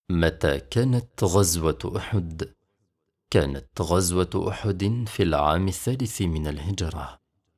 متى كانت غزوة أحد؟ كانت غزوة أحد في العام 3 من الهجرة.